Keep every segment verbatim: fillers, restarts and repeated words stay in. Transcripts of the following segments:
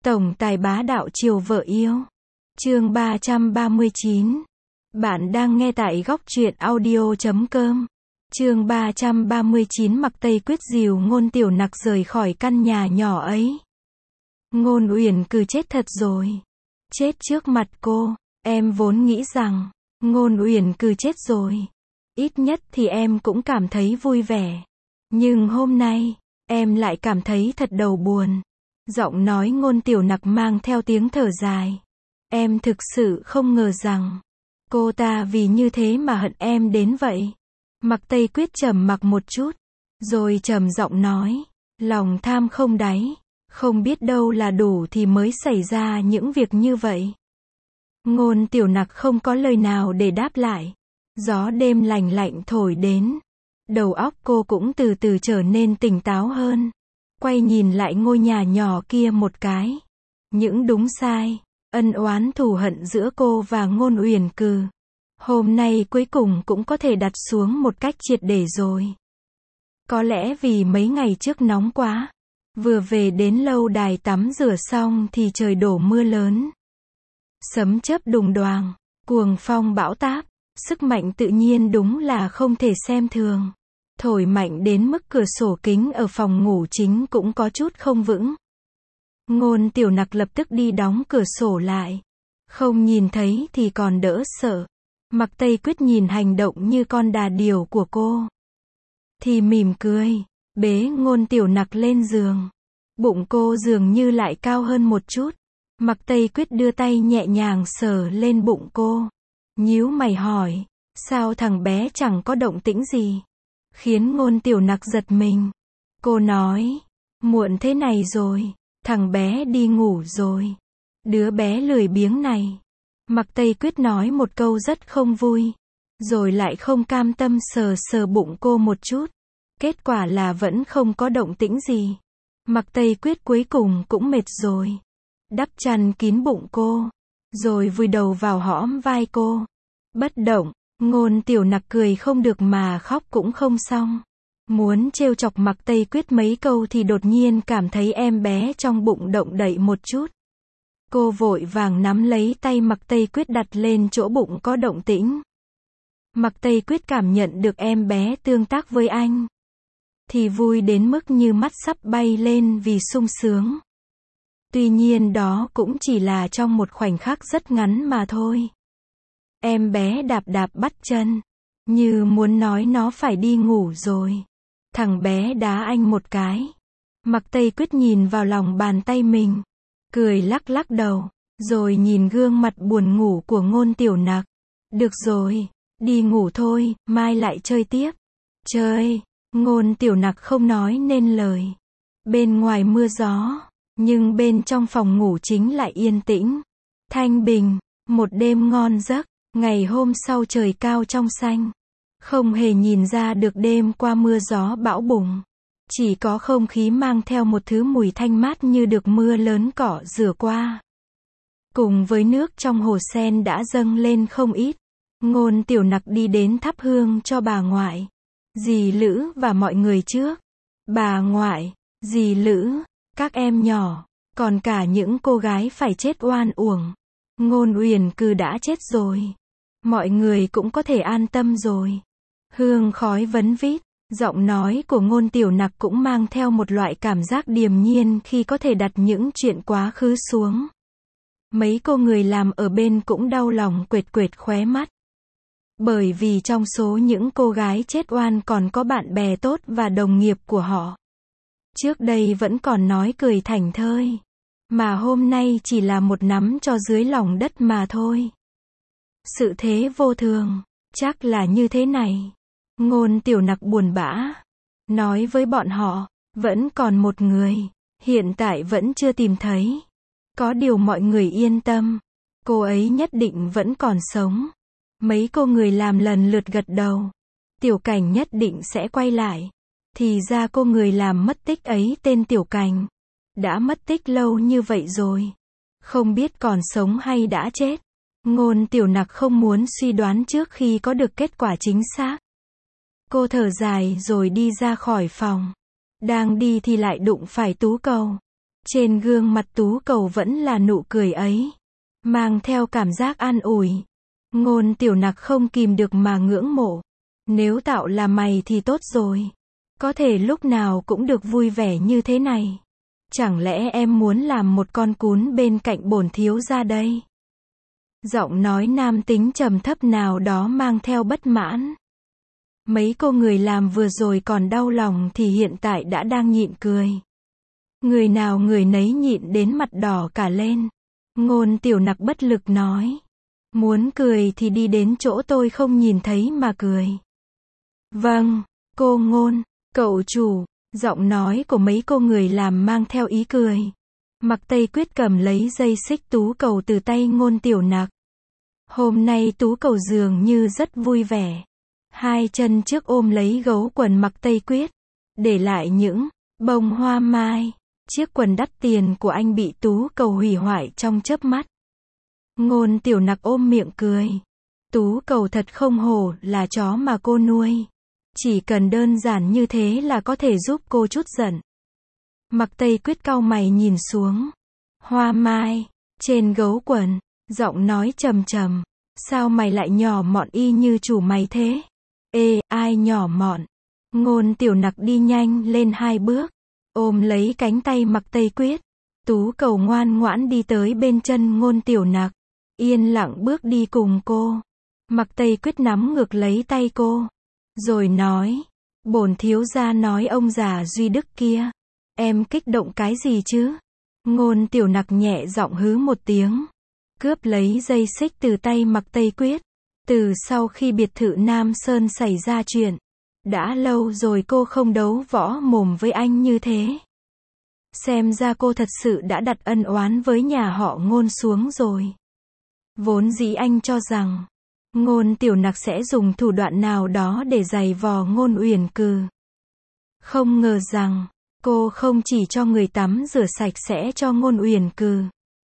Tổng tài bá đạo chiều vợ yêu. Chương ba trăm ba mươi chín. Bạn đang nghe tại góc truyện audio chấm com. Chương ba trăm ba mươi chín. Mặc Tây quyết dìu Ngôn Tiểu Nặc rời khỏi căn nhà nhỏ ấy. Ngôn Uyển Cừ chết thật rồi. Chết trước mặt cô. Em vốn nghĩ rằng Ngôn Uyển Cừ chết rồi, ít nhất thì em cũng cảm thấy vui vẻ. Nhưng hôm nay, em lại cảm thấy thật đầu buồn. Giọng nói Ngôn Tiểu Nặc mang theo tiếng thở dài. Em thực sự không ngờ rằng cô ta vì như thế mà hận em đến vậy. Mặc Tây Quyết trầm mặc một chút, rồi trầm giọng nói, lòng tham không đáy, không biết đâu là đủ thì mới xảy ra những việc như vậy. Ngôn Tiểu Nặc không có lời nào để đáp lại. Gió đêm lành lạnh thổi đến. Đầu óc cô cũng từ từ trở nên tỉnh táo hơn. Quay nhìn lại ngôi nhà nhỏ kia một cái. Những đúng sai, ân oán thù hận giữa cô và Ngôn Uyển Cừ, hôm nay cuối cùng cũng có thể đặt xuống một cách triệt để rồi. Có lẽ vì mấy ngày trước nóng quá. Vừa về đến lâu đài tắm rửa xong thì trời đổ mưa lớn. Sấm chớp đùng đoàng, cuồng phong bão táp, sức mạnh tự nhiên đúng là không thể xem thường. Thổi mạnh đến mức cửa sổ kính ở phòng ngủ chính cũng có chút không vững. Ngôn Tiểu Nặc lập tức đi đóng cửa sổ lại. Không nhìn thấy thì còn đỡ sợ. Mặc Tây Quyết nhìn hành động như con đà điểu của cô thì mỉm cười, bế Ngôn Tiểu Nặc lên giường. Bụng cô dường như lại cao hơn một chút. Mặc Tây Quyết đưa tay nhẹ nhàng sờ lên bụng cô. Nhíu mày hỏi, sao thằng bé chẳng có động tĩnh gì? Khiến Ngôn Tiểu Nặc giật mình. Cô nói, muộn thế này rồi, thằng bé đi ngủ rồi. Đứa bé lười biếng này. Mặc Tây Quyết nói một câu rất không vui, rồi lại không cam tâm sờ sờ bụng cô một chút. Kết quả là vẫn không có động tĩnh gì. Mặc Tây Quyết cuối cùng cũng mệt rồi. Đắp chăn kín bụng cô, rồi vùi đầu vào hõm vai cô. Bất động. Ngôn Tiểu Nặc cười không được mà khóc cũng không xong. Muốn trêu chọc Mặc Tây Quyết mấy câu thì đột nhiên cảm thấy em bé trong bụng động đậy một chút. Cô vội vàng nắm lấy tay Mặc Tây Quyết đặt lên chỗ bụng có động tĩnh. Mặc Tây Quyết cảm nhận được em bé tương tác với anh thì vui đến mức như mắt sắp bay lên vì sung sướng. Tuy nhiên đó cũng chỉ là trong một khoảnh khắc rất ngắn mà thôi. Em bé đạp đạp bắt chân, như muốn nói nó phải đi ngủ rồi. Thằng bé đá anh một cái. Mặc Tây Quyết nhìn vào lòng bàn tay mình, cười lắc lắc đầu, rồi nhìn gương mặt buồn ngủ của Ngôn Tiểu Nặc. Được rồi, đi ngủ thôi, mai lại chơi tiếp. Chơi. Ngôn Tiểu Nặc không nói nên lời. Bên ngoài mưa gió, nhưng bên trong phòng ngủ chính lại yên tĩnh, thanh bình. Một đêm ngon giấc. Ngày hôm sau trời cao trong xanh. Không hề nhìn ra được đêm qua mưa gió bão bùng. Chỉ có không khí mang theo một thứ mùi thanh mát như được mưa lớn cỏ rửa qua. Cùng với nước trong hồ sen đã dâng lên không ít. Ngôn Tiểu Nặc đi đến thắp hương cho bà ngoại, dì Lữ và mọi người trước. Bà ngoại, dì Lữ, các em nhỏ, còn cả những cô gái phải chết oan uổng. Ngôn Uyển Cừ đã chết rồi. Mọi người cũng có thể an tâm rồi. Hương khói vấn vít, giọng nói của Ngôn Tiểu Nặc cũng mang theo một loại cảm giác điềm nhiên khi có thể đặt những chuyện quá khứ xuống. Mấy cô người làm ở bên cũng đau lòng quệt quệt khóe mắt. Bởi vì trong số những cô gái chết oan còn có bạn bè tốt và đồng nghiệp của họ. Trước đây vẫn còn nói cười thảnh thơi, mà hôm nay chỉ là một nắm cho dưới lòng đất mà thôi. Sự thế vô thường, chắc là như thế này. Ngôn Tiểu Nặc buồn bã, nói với bọn họ, vẫn còn một người, hiện tại vẫn chưa tìm thấy. Có điều mọi người yên tâm, cô ấy nhất định vẫn còn sống. Mấy cô người làm lần lượt gật đầu. Tiểu Cảnh nhất định sẽ quay lại. Thì ra cô người làm mất tích ấy tên Tiểu Cảnh đã mất tích lâu như vậy rồi, không biết còn sống hay đã chết. Ngôn Tiểu Nặc không muốn suy đoán trước khi có được kết quả chính xác. Cô thở dài rồi đi ra khỏi phòng. Đang đi thì lại đụng phải Tú Cầu. Trên gương mặt Tú Cầu vẫn là nụ cười ấy, mang theo cảm giác an ủi. Ngôn Tiểu Nặc không kìm được mà ngưỡng mộ. Nếu tạo là mày thì tốt rồi. Có thể lúc nào cũng được vui vẻ như thế này. Chẳng lẽ em muốn làm một con cún bên cạnh bổn thiếu gia đây? Giọng nói nam tính trầm thấp nào đó mang theo bất mãn. Mấy cô người làm vừa rồi còn đau lòng thì hiện tại đã đang nhịn cười. Người nào người nấy nhịn đến mặt đỏ cả lên. Ngôn Tiểu Nặc bất lực nói. Muốn cười thì đi đến chỗ tôi không nhìn thấy mà cười. Vâng, cô Ngôn, cậu chủ. Giọng nói của mấy cô người làm mang theo ý cười. Mặc Tây Quyết cầm lấy dây xích Tú Cầu từ tay Ngôn Tiểu Nặc. Hôm nay Tú Cầu dường như rất vui vẻ. Hai chân trước ôm lấy gấu quần Mặc Tây Quyết. Để lại những bông hoa mai. Chiếc quần đắt tiền của anh bị Tú Cầu hủy hoại trong chớp mắt. Ngôn Tiểu Nặc ôm miệng cười. Tú Cầu thật không hổ là chó mà cô nuôi. Chỉ cần đơn giản như thế là có thể giúp cô chút giận. Mặc Tây Quyết cau mày nhìn xuống. Hoa mai, trên gấu quần, giọng nói trầm trầm. Sao mày lại nhỏ mọn y như chủ mày thế? Ê, ai nhỏ mọn? Ngôn Tiểu Nặc đi nhanh lên hai bước. Ôm lấy cánh tay Mặc Tây Quyết. Tú Cầu ngoan ngoãn đi tới bên chân Ngôn Tiểu Nặc. Yên lặng bước đi cùng cô. Mặc Tây Quyết nắm ngược lấy tay cô. Rồi nói. Bổn thiếu gia nói ông già Duy Đức kia. Em kích động cái gì chứ? Ngôn Tiểu Nặc nhẹ giọng hứ một tiếng. Cướp lấy dây xích từ tay Mặc Tây Quyết. Từ sau khi biệt thự Nam Sơn xảy ra chuyện. Đã lâu rồi cô không đấu võ mồm với anh như thế. Xem ra cô thật sự đã đặt ân oán với nhà họ Ngôn xuống rồi. Vốn dĩ anh cho rằng Ngôn Tiểu Nặc sẽ dùng thủ đoạn nào đó để giày vò Ngôn Uyển Cừ. Không ngờ rằng cô không chỉ cho người tắm rửa sạch sẽ cho Ngôn Uyển Cừ,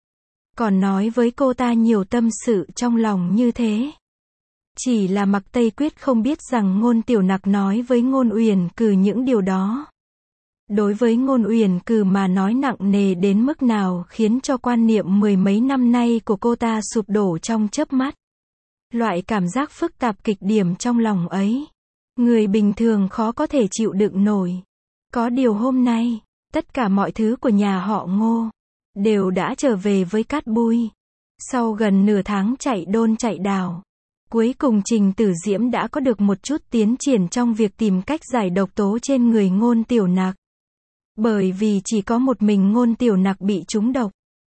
còn nói với cô ta nhiều tâm sự trong lòng như thế. Chỉ là Mặc Tây Quyết không biết rằng Ngôn Tiểu Nặc nói với Ngôn Uyển Cừ những điều đó. Đối với Ngôn Uyển Cừ mà nói nặng nề đến mức nào khiến cho quan niệm mười mấy năm nay của cô ta sụp đổ trong chớp mắt. Loại cảm giác phức tạp kịch điểm trong lòng ấy, người bình thường khó có thể chịu đựng nổi. Có điều hôm nay, tất cả mọi thứ của nhà họ Ngô đều đã trở về với cát bụi. Sau gần nửa tháng chạy đôn chạy đào, cuối cùng Trình Tử Diễm đã có được một chút tiến triển trong việc tìm cách giải độc tố trên người Ngôn Tiểu Nặc. Bởi vì chỉ có một mình Ngôn Tiểu Nặc bị trúng độc.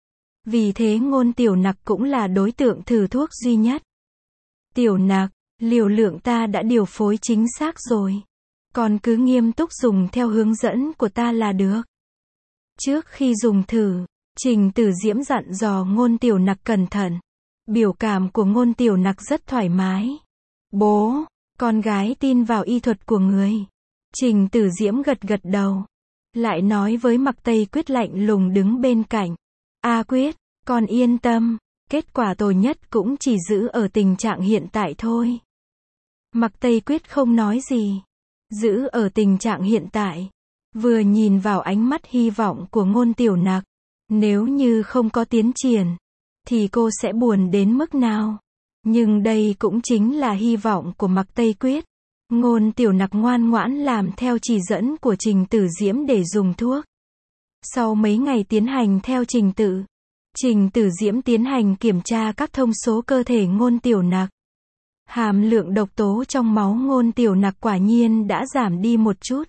Vì thế Ngôn Tiểu Nặc cũng là đối tượng thử thuốc duy nhất. Tiểu Nặc, liều lượng ta đã điều phối chính xác rồi. Còn cứ nghiêm túc dùng theo hướng dẫn của ta là được. Trước khi dùng thử, Trình Tử Diễm dặn dò Ngôn Tiểu Nặc cẩn thận. Biểu cảm của Ngôn Tiểu Nặc rất thoải mái. Bố, con gái tin vào y thuật của người. Trình Tử Diễm gật gật đầu. Lại nói với Mặc Tây Quyết lạnh lùng đứng bên cạnh. A Quyết, con yên tâm, kết quả tồi nhất cũng chỉ giữ ở tình trạng hiện tại thôi. Mặc Tây Quyết không nói gì. Giữ ở tình trạng hiện tại. Vừa nhìn vào ánh mắt hy vọng của Ngôn Tiểu Nặc. Nếu như không có tiến triển, thì cô sẽ buồn đến mức nào? Nhưng đây cũng chính là hy vọng của Mặc Tây Quyết. Ngôn Tiểu Nặc ngoan ngoãn làm theo chỉ dẫn của Trình Tử Diễm để dùng thuốc. Sau mấy ngày tiến hành theo trình tự, Trình Tử Diễm tiến hành kiểm tra các thông số cơ thể Ngôn Tiểu Nặc. Hàm lượng độc tố trong máu Ngôn Tiểu Nặc quả nhiên đã giảm đi một chút.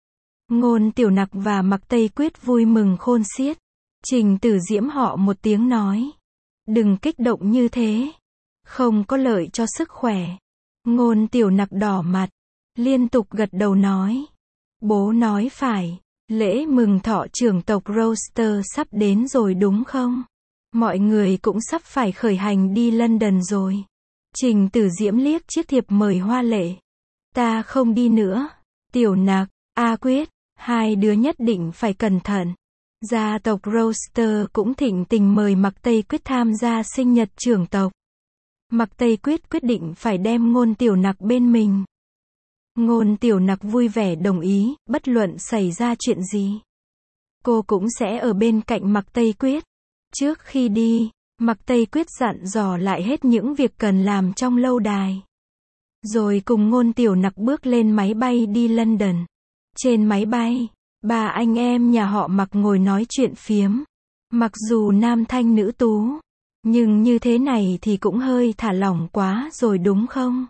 Ngôn Tiểu Nặc và Mặc Tây Quyết vui mừng khôn xiết. Trình Tử Diễm họ một tiếng nói. Đừng kích động như thế. Không có lợi cho sức khỏe. Ngôn Tiểu Nặc đỏ mặt. Liên tục gật đầu nói. Bố nói phải. Lễ mừng thọ trưởng tộc Roster sắp đến rồi đúng không? Mọi người cũng sắp phải khởi hành đi London rồi. Trình Tử Diễm liếc chiếc thiệp mời hoa lệ. Ta không đi nữa. Tiểu Nặc, A Quyết, hai đứa nhất định phải cẩn thận. Gia tộc Roster cũng thịnh tình mời Mặc Tây Quyết tham gia sinh nhật trưởng tộc. Mặc Tây Quyết quyết định phải đem Ngôn Tiểu Nặc bên mình. Ngôn Tiểu Nặc vui vẻ đồng ý, bất luận xảy ra chuyện gì. cô cũng sẽ ở bên cạnh Mạc Tây Quyết. Trước khi đi, Mạc Tây Quyết dặn dò lại hết những việc cần làm trong lâu đài. Rồi cùng Ngôn Tiểu Nặc bước lên máy bay đi London. Trên máy bay, ba anh em nhà họ Mạc ngồi nói chuyện phiếm. Mặc dù nam thanh nữ tú, nhưng như thế này thì cũng hơi thả lỏng quá rồi đúng không?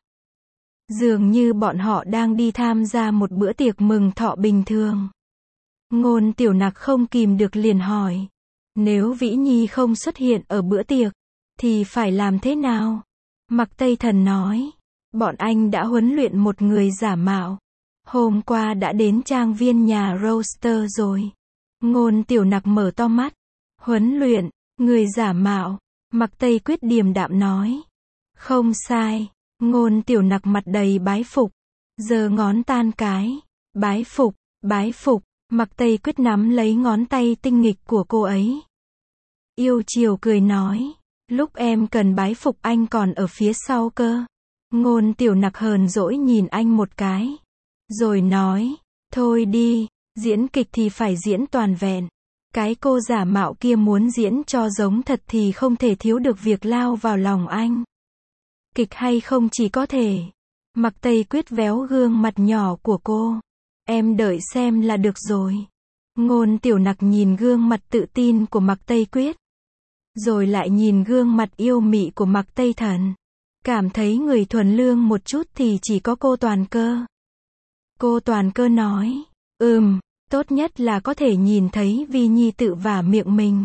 Dường như bọn họ đang đi tham gia một bữa tiệc mừng thọ bình thường. Ngôn Tiểu Nặc không kìm được liền hỏi. Nếu Vĩ Nhi không xuất hiện ở bữa tiệc, thì phải làm thế nào? Mạc Tây Thần nói. Bọn anh đã huấn luyện một người giả mạo. Hôm qua đã đến trang viên nhà Roster rồi. Ngôn Tiểu Nặc mở to mắt. Huấn luyện, người giả mạo. Mạc Tây Quyết điềm đạm nói. Không sai. Ngôn Tiểu Nặc mặt đầy bái phục. Giơ ngón tan cái. Bái phục, bái phục. Mạc Tây Quyết nắm lấy ngón tay tinh nghịch của cô ấy. Yêu chiều cười nói. Lúc em cần bái phục anh còn ở phía sau cơ. Ngôn Tiểu Nặc hờn dỗi nhìn anh một cái. Rồi nói. Thôi đi, diễn kịch thì phải diễn toàn vẹn. Cái cô giả mạo kia muốn diễn cho giống thật thì không thể thiếu được việc lao vào lòng anh. Kịch hay không chỉ có thể. Mạc Tây Quyết véo gương mặt nhỏ của cô. Em đợi xem là được rồi. Ngôn Tiểu Nặc nhìn gương mặt tự tin của Mạc Tây Quyết. Rồi lại nhìn gương mặt yêu mị của Mạc Tây Thần. Cảm thấy người thuần lương một chút thì chỉ có cô Toàn Cơ. Cô Toàn Cơ nói. Ừm, tốt nhất là có thể nhìn thấy Vi Nhi tự vả miệng mình.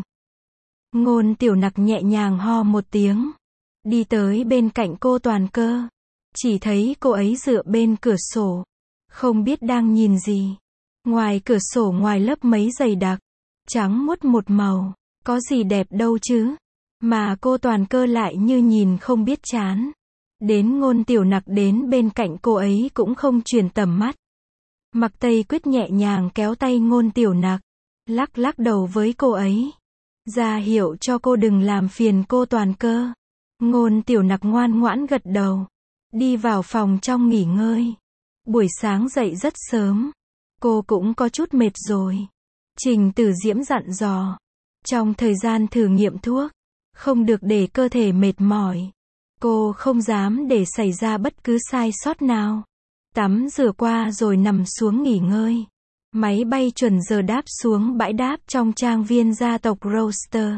Ngôn Tiểu Nặc nhẹ nhàng ho một tiếng. Đi tới bên cạnh cô Toàn Cơ. Chỉ thấy cô ấy dựa bên cửa sổ. Không biết đang nhìn gì. Ngoài cửa sổ ngoài lớp mấy dày đặc. Trắng muốt một màu. Có gì đẹp đâu chứ. Mà cô Toàn Cơ lại như nhìn không biết chán. Đến Ngôn Tiểu Nặc đến bên cạnh cô ấy cũng không chuyển tầm mắt. Mạc Tây Quyết nhẹ nhàng kéo tay Ngôn Tiểu Nặc. Lắc lắc đầu với cô ấy. Ra hiệu cho cô đừng làm phiền cô Toàn Cơ. Ngôn Tiểu Nặc ngoan ngoãn gật đầu. Đi vào phòng trong nghỉ ngơi. Buổi sáng dậy rất sớm. Cô cũng có chút mệt rồi. Trình Tử Diễm dặn dò. Trong thời gian thử nghiệm thuốc, không được để cơ thể mệt mỏi. Cô không dám để xảy ra bất cứ sai sót nào. Tắm rửa qua rồi nằm xuống nghỉ ngơi. Máy bay chuẩn giờ đáp xuống bãi đáp trong trang viên gia tộc Roster.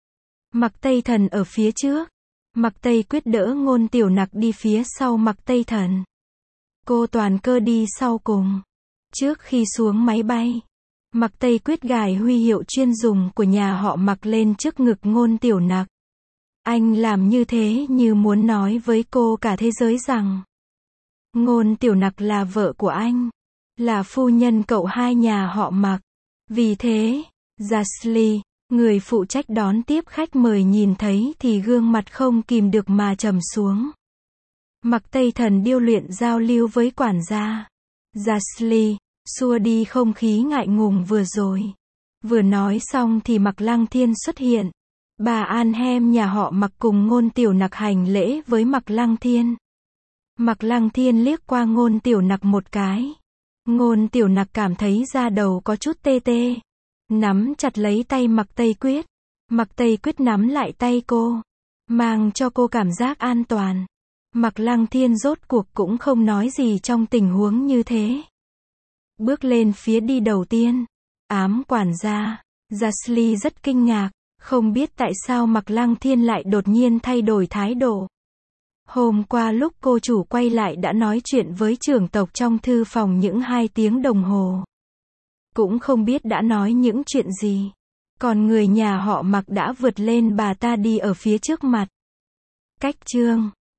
Mạc Tây Thần ở phía trước. Mạc Tây Quyết đỡ Ngôn Tiểu Nặc đi phía sau Mạc Tây Thần. Cô Toàn Cơ đi sau cùng. Trước khi xuống máy bay, Mạc Tây Quyết gài huy hiệu chuyên dùng của nhà họ Mạc lên trước ngực Ngôn Tiểu Nặc. Anh làm như thế như muốn nói với cô cả thế giới rằng Ngôn Tiểu Nặc là vợ của anh, là phu nhân cậu hai nhà họ Mạc. Vì thế, Jasly, người phụ trách đón tiếp khách mời nhìn thấy thì gương mặt không kìm được mà trầm xuống. Mạc Tây Thần điêu luyện giao lưu với quản gia. Jasly, xua đi không khí ngại ngùng vừa rồi. Vừa nói xong thì Mạc Lăng Thiên xuất hiện. Bà Anhem nhà họ Mạc cùng Ngôn Tiểu Nặc hành lễ với Mạc Lăng Thiên. Mạc Lăng Thiên liếc qua Ngôn Tiểu Nặc một cái. Ngôn Tiểu Nặc cảm thấy da đầu có chút tê tê. Nắm chặt lấy tay Mạc Tây Quyết. Mạc Tây Quyết nắm lại tay cô. Mang cho cô cảm giác an toàn. Mạc Lăng Thiên rốt cuộc cũng không nói gì trong tình huống như thế. Bước lên phía đi đầu tiên. Ám quản gia. Jasly rất kinh ngạc. Không biết tại sao Mạc Lăng Thiên lại đột nhiên thay đổi thái độ. Hôm qua lúc cô chủ quay lại đã nói chuyện với trưởng tộc trong thư phòng những hai tiếng đồng hồ. Cũng không biết đã nói những chuyện gì. Còn người nhà họ Mạc đã vượt lên bà ta đi ở phía trước mặt. Cách chương